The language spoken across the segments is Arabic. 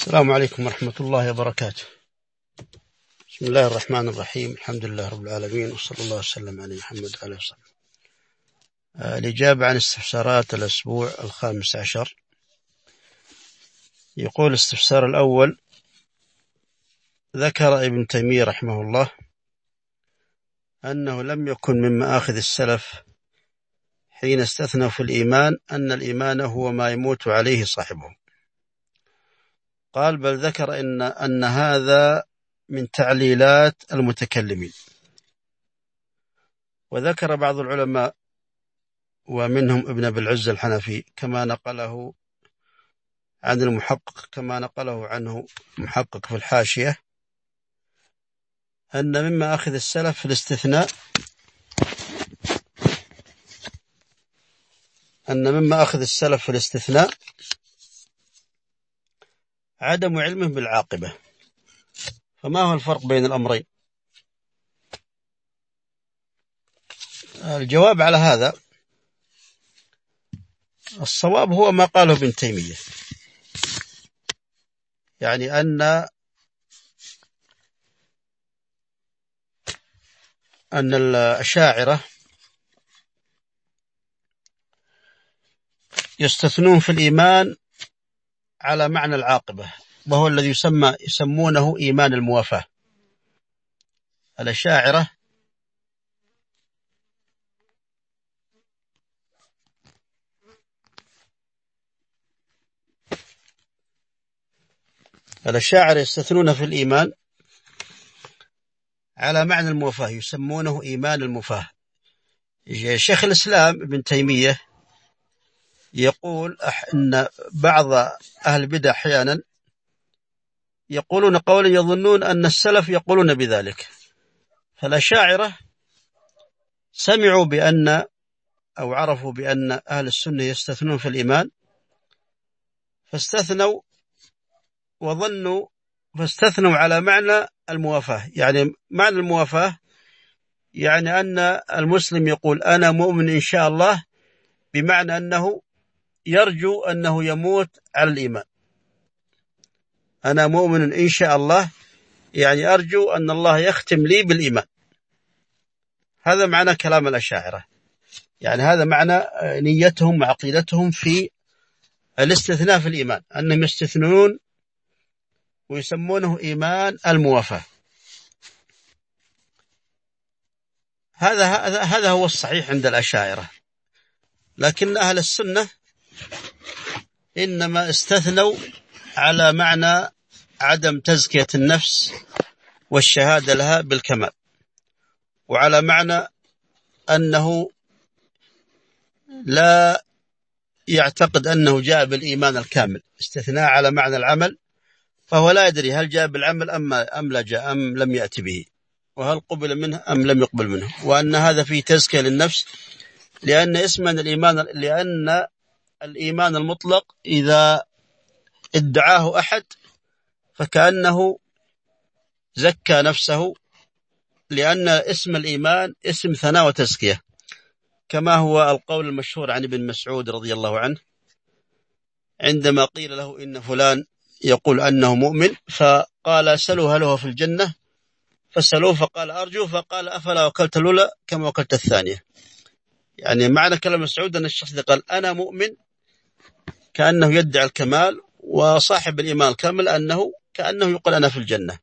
السلام عليكم ورحمة الله وبركاته. بسم الله الرحمن الرحيم. الحمد لله رب العالمين، وصلى الله وسلم على محمد وعلى آله وصحبه. الإجابة عن استفسارات الأسبوع 15. يقول الاستفسار الأول: ذكر ابن تيمية رحمه الله أنه لم يكن من مآخذ السلف حين استثنوا في الإيمان أن الإيمان هو ما يموت عليه صاحبه. قال: بل ذكر أن هذا من تعليلات المتكلمين. وذكر بعض العلماء ومنهم ابن أبي العز الحنفي كما نقله عن المحقق، كما نقله عنه محقق في الحاشية، أن مما أخذ السلف في الاستثناء عدم علمه بالعاقبة. فما هو الفرق بين الأمرين؟ الجواب على هذا الصواب هو ما قاله ابن تيمية، يعني أن الأشاعرة يستثنون في الإيمان على معنى العاقبة، وهو الذي يسمونه إيمان الموافاة. الأشاعرة يستثنون في الإيمان على معنى الموافاة، يسمونه إيمان الموافاة. شيخ الإسلام ابن تيمية يقول أن بعض أهل البدع أحيانا يقولون قولا يظنون أن السلف يقولون بذلك. فالأشاعرة سمعوا بأن أو عرفوا بأن أهل السنة يستثنون في الإيمان، فاستثنوا على معنى الموافاة. يعني معنى الموافاة يعني أن المسلم يقول أنا مؤمن إن شاء الله، بمعنى أنه يرجو أنه يموت على الإيمان. أنا مؤمن إن شاء الله، يعني أرجو أن الله يختم لي بالإيمان. هذا معنى كلام الأشاعرة، يعني هذا معنى نيتهم وعقيدتهم في الاستثناء في الإيمان، أنهم يستثنون ويسمونه إيمان الموافاة. هذا هو الصحيح عند الأشاعرة. لكن أهل السنة إنما استثنوا على معنى عدم تزكية النفس والشهادة لها بالكمال، وعلى معنى أنه لا يعتقد أنه جاء بالإيمان الكامل. استثناء على معنى العمل، فهو لا يدري هل جاء بالعمل أم لا جاء، أم لم يأتي به، وهل قبل منه أم لم يقبل منه، وأن هذا فيه تزكية للنفس. لأن الإيمان المطلق إذا ادعاه أحد فكأنه زكى نفسه، لأن اسم الإيمان اسم ثناء وتزكية، كما هو القول المشهور عن ابن مسعود رضي الله عنه عندما قيل له إن فلان يقول أنه مؤمن، فقال سلوا هل هو في الجنة، فسألوه فقال أرجو، فقال أفلا وكلت الأولى كما وكلت الثانية. يعني معنى كلام مسعود أن الشخص قال أنا مؤمن كأنه يدعي الكمال، وصاحب الإيمان الكامل كأنه يقول أنا في الجنة.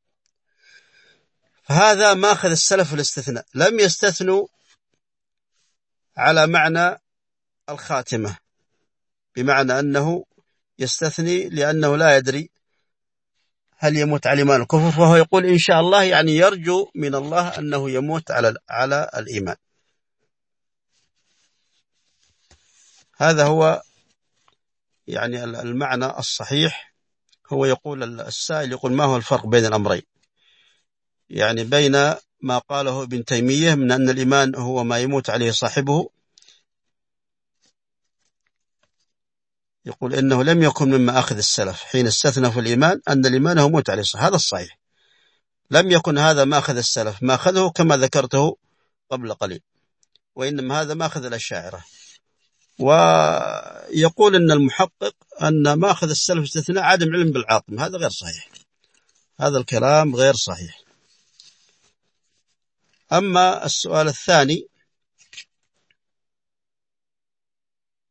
فهذا ما أخذ السلف الاستثناء، لم يستثنوا على معنى الخاتمة، بمعنى أنه يستثني لأنه لا يدري هل يموت على الإيمان الكفر، فهو يقول إن شاء الله، يعني يرجو من الله أنه يموت على الإيمان. هذا هو يعني المعنى الصحيح. هو يقول السائل يقول ما هو الفرق بين الأمرين؟ يعني بين ما قاله ابن تيمية من أن الإيمان هو ما يموت عليه صاحبه، يقول إنه لم يكن مما أخذ السلف حين استثنى في الإيمان أن الإيمان هو يموت عليه صاحبه. هذا الصحيح، لم يكن هذا ما أخذ السلف، ما أخذه كما ذكرته قبل قليل، وإنما هذا ما أخذ الأشاعرة. ويقول إن المحقق أن ماخذ السلف استثناء عدم علم بالعاقبة، هذا غير صحيح، هذا الكلام غير صحيح. أما السؤال الثاني